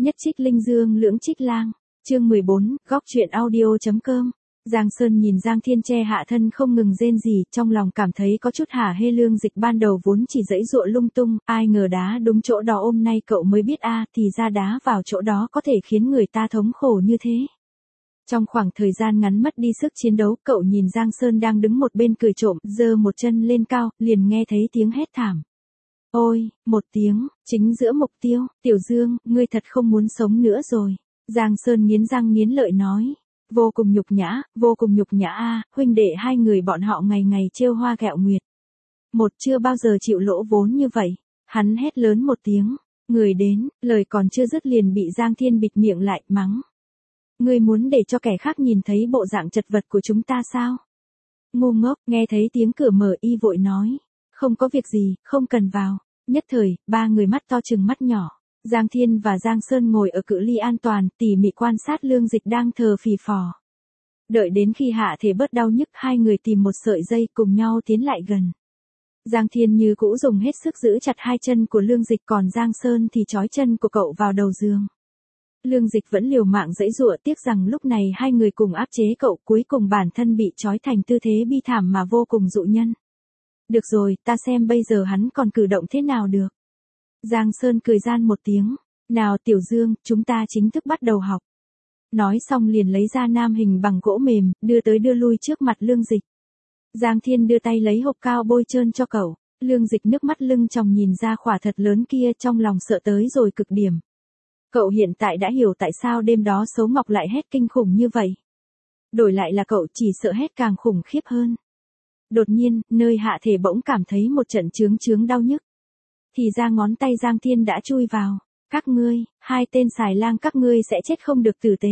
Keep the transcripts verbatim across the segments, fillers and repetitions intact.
Nhất trích linh dương lưỡng trích lang. Chương mười bốn, góc truyện audio.com. Giang Sơn nhìn Giang Thiên che hạ thân không ngừng rên rỉ, trong lòng cảm thấy có chút hả hê. Lương Dịch ban đầu vốn chỉ giãy giụa lung tung, ai ngờ đá đúng chỗ đó. Hôm nay cậu mới biết a, à, thì ra đá vào chỗ đó có thể khiến người ta thống khổ như thế. Trong khoảng thời gian ngắn mất đi sức chiến đấu, cậu nhìn Giang Sơn đang đứng một bên cười trộm, giơ một chân lên cao, liền nghe thấy tiếng hét thảm. Ôi, một tiếng, chính giữa mục tiêu, Tiểu Dương, ngươi thật không muốn sống nữa rồi. Giang Sơn nghiến răng nghiến lợi nói. Vô cùng nhục nhã, vô cùng nhục nhã a, huynh đệ hai người bọn họ ngày ngày trêu hoa ghẹo nguyệt. Một chưa bao giờ chịu lỗ vốn như vậy. Hắn hét lớn một tiếng, người đến, lời còn chưa dứt liền bị Giang Thiên bịt miệng lại, mắng. Ngươi muốn để cho kẻ khác nhìn thấy bộ dạng chật vật của chúng ta sao? Ngu ngốc, nghe thấy tiếng cửa mở y vội nói. Không có việc gì, không cần vào. Nhất thời, ba người mắt to trừng mắt nhỏ. Giang Thiên và Giang Sơn ngồi ở cự ly an toàn, tỉ mỉ quan sát Lương Dịch đang thờ phì phò. Đợi đến khi hạ thể bớt đau nhức, hai người tìm một sợi dây cùng nhau tiến lại gần. Giang Thiên như cũ dùng hết sức giữ chặt hai chân của Lương Dịch, còn Giang Sơn thì trói chân của cậu vào đầu giường. Lương Dịch vẫn liều mạng giãy giụa, tiếc rằng lúc này hai người cùng áp chế cậu, cuối cùng bản thân bị trói thành tư thế bi thảm mà vô cùng dụ nhân. Được rồi, ta xem bây giờ hắn còn cử động thế nào được. Giang Sơn cười gian một tiếng. Nào Tiểu Dương, chúng ta chính thức bắt đầu học. Nói xong liền lấy ra nam hình bằng gỗ mềm, đưa tới đưa lui trước mặt Lương Dịch. Giang Thiên đưa tay lấy hộp cao bôi trơn cho cậu. Lương Dịch nước mắt lưng tròng nhìn ra khỏa thật lớn kia, trong lòng sợ tới rồi cực điểm. Cậu hiện tại đã hiểu tại sao đêm đó Sấu Ngọc lại hét kinh khủng như vậy. Đổi lại là cậu chỉ sợ hét càng khủng khiếp hơn. Đột nhiên, nơi hạ thể bỗng cảm thấy một trận chướng chướng đau nhức. Thì ra ngón tay Giang Thiên đã chui vào. Các ngươi, hai tên xài lang các ngươi sẽ chết không được tử tế.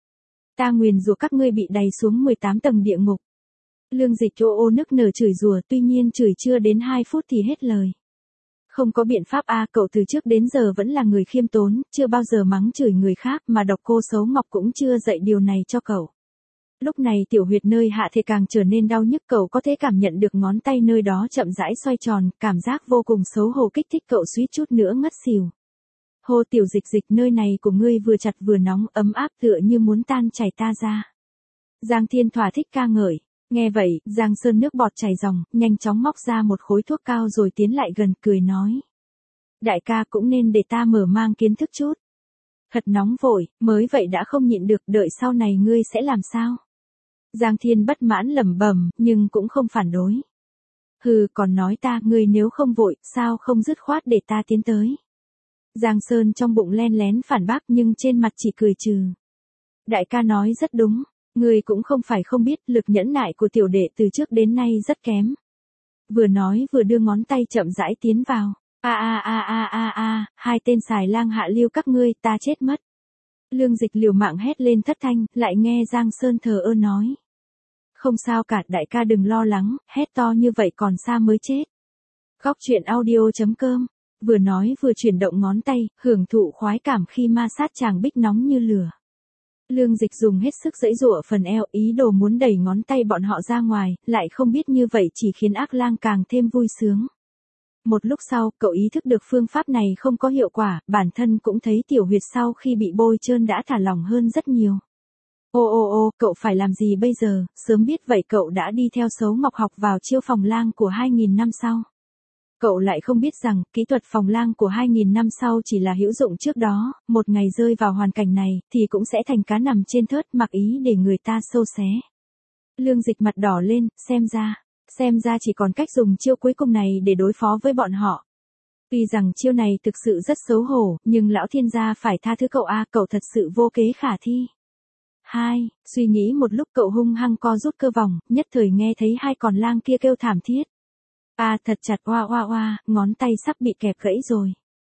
Ta nguyền rủa các ngươi bị đày xuống mười tám tầng địa ngục. Lương Dịch ô ô nức nở chửi rủa, tuy nhiên chửi chưa đến hai phút thì hết lời. Không có biện pháp a, à, cậu từ trước đến giờ vẫn là người khiêm tốn, chưa bao giờ mắng chửi người khác, mà độc cô Sấu Ngọc cũng chưa dạy điều này cho cậu. Lúc này tiểu huyệt nơi hạ thể càng trở nên đau nhức, cậu có thể cảm nhận được ngón tay nơi đó chậm rãi xoay tròn, cảm giác vô cùng xấu hổ kích thích cậu suýt chút nữa ngất xỉu. Hô Tiểu Dịch Dịch, nơi này của ngươi vừa chặt vừa nóng, ấm áp tựa như muốn tan chảy ta ra. Giang Thiên thỏa thích ca ngợi. Nghe vậy, Giang Sơn nước bọt chảy ròng, nhanh chóng móc ra một khối thuốc cao rồi tiến lại gần, cười nói. Đại ca cũng nên để ta mở mang kiến thức chút. Thật nóng vội, mới vậy đã không nhịn được, đợi sau này ngươi sẽ làm sao? Giang Thiên bất mãn lẩm bẩm, nhưng cũng không phản đối. Hừ, còn nói ta, ngươi nếu không vội, sao không dứt khoát để ta tiến tới? Giang Sơn trong bụng len lén phản bác nhưng trên mặt chỉ cười trừ. Đại ca nói rất đúng. Ngươi cũng không phải không biết, lực nhẫn nại của tiểu đệ từ trước đến nay rất kém. Vừa nói vừa đưa ngón tay chậm rãi tiến vào. A a a a a a, hai tên xài lang hạ lưu các ngươi, ta chết mất. Lương Dịch liều mạng hét lên thất thanh, lại nghe Giang Sơn thờ ơ nói. Không sao cả, đại ca đừng lo lắng, hét to như vậy còn xa mới chết. Góc truyện audio.com. Vừa nói vừa chuyển động ngón tay, hưởng thụ khoái cảm khi ma sát chàng bích nóng như lửa. Lương Dịch dùng hết sức giãy giụa phần eo, ý đồ muốn đẩy ngón tay bọn họ ra ngoài, lại không biết như vậy chỉ khiến ác lang càng thêm vui sướng. Một lúc sau, cậu ý thức được phương pháp này không có hiệu quả, bản thân cũng thấy tiểu huyệt sau khi bị bôi trơn đã thả lỏng hơn rất nhiều. Ô ô ô, cậu phải làm gì bây giờ, sớm biết vậy cậu đã đi theo Sấu Ngọc học vào chiêu phòng lang của hai nghìn năm sau. Cậu lại không biết rằng, kỹ thuật phòng lang của hai nghìn năm sau chỉ là hữu dụng trước đó, một ngày rơi vào hoàn cảnh này, thì cũng sẽ thành cá nằm trên thớt, mặc ý để người ta sâu xé. Lương Dịch mặt đỏ lên, xem ra, xem ra chỉ còn cách dùng chiêu cuối cùng này để đối phó với bọn họ. Tuy rằng chiêu này thực sự rất xấu hổ, nhưng lão thiên gia phải tha thứ cậu a, cậu thật sự vô kế khả thi. Hai, suy nghĩ một lúc cậu hung hăng co rút cơ vòng, nhất thời nghe thấy hai con lang kia kêu thảm thiết. A à, thật chặt, oa oa oa, ngón tay sắp bị kẹp gãy rồi.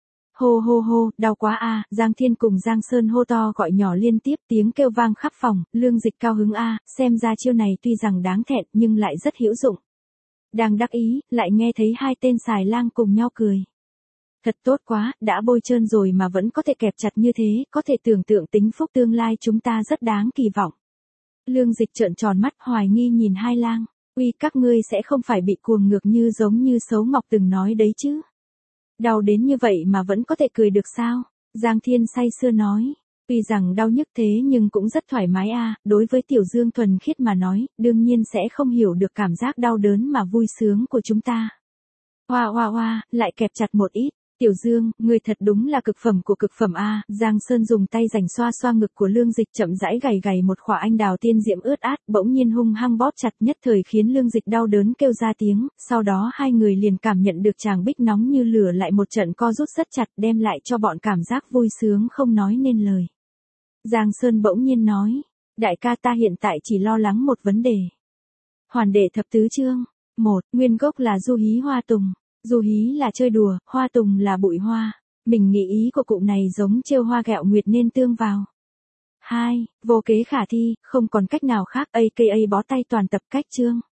Hô hô hô, đau quá a, à. Giang Thiên cùng Giang Sơn hô to gọi nhỏ liên tiếp, tiếng kêu vang khắp phòng. Lương Dịch cao hứng a, à, xem ra chiêu này tuy rằng đáng thẹn nhưng lại rất hữu dụng. Đang đắc ý, lại nghe thấy hai tên xài lang cùng nhau cười. Thật tốt quá, đã bôi trơn rồi mà vẫn có thể kẹp chặt như thế, có thể tưởng tượng tính phúc tương lai chúng ta rất đáng kỳ vọng. Lương Dịch trợn tròn mắt hoài nghi nhìn hai lang. Uy, các ngươi sẽ không phải bị cuồng ngược như giống như Sấu Ngọc từng nói đấy chứ. Đau đến như vậy mà vẫn có thể cười được sao? Giang Thiên say sưa nói. Tuy rằng đau nhức thế nhưng cũng rất thoải mái a, đối với Tiểu Dương thuần khiết mà nói, đương nhiên sẽ không hiểu được cảm giác đau đớn mà vui sướng của chúng ta. Hoa hoa hoa, lại kẹp chặt một ít. Tiểu Dương, người thật đúng là cực phẩm của cực phẩm a. Giang Sơn dùng tay rảnh xoa xoa ngực của Lương Dịch, chậm rãi gầy gầy một khỏa anh đào tiên diễm ướt át, bỗng nhiên hung hăng bóp chặt, nhất thời khiến Lương Dịch đau đớn kêu ra tiếng, sau đó hai người liền cảm nhận được chàng bích nóng như lửa lại một trận co rút rất chặt, đem lại cho bọn cảm giác vui sướng không nói nên lời. Giang Sơn bỗng nhiên nói, đại ca ta hiện tại chỉ lo lắng một vấn đề. Hoàn đệ thập tứ chương. Một, nguyên gốc là du hí hoa tùng. Du hí là chơi đùa, hoa tùng là bụi hoa. Mình nghĩ ý của cụ này giống trêu hoa gẹo nguyệt nên tương vào. Hai, vô kế khả thi, không còn cách nào khác, a ca a bó tay toàn tập cách chương.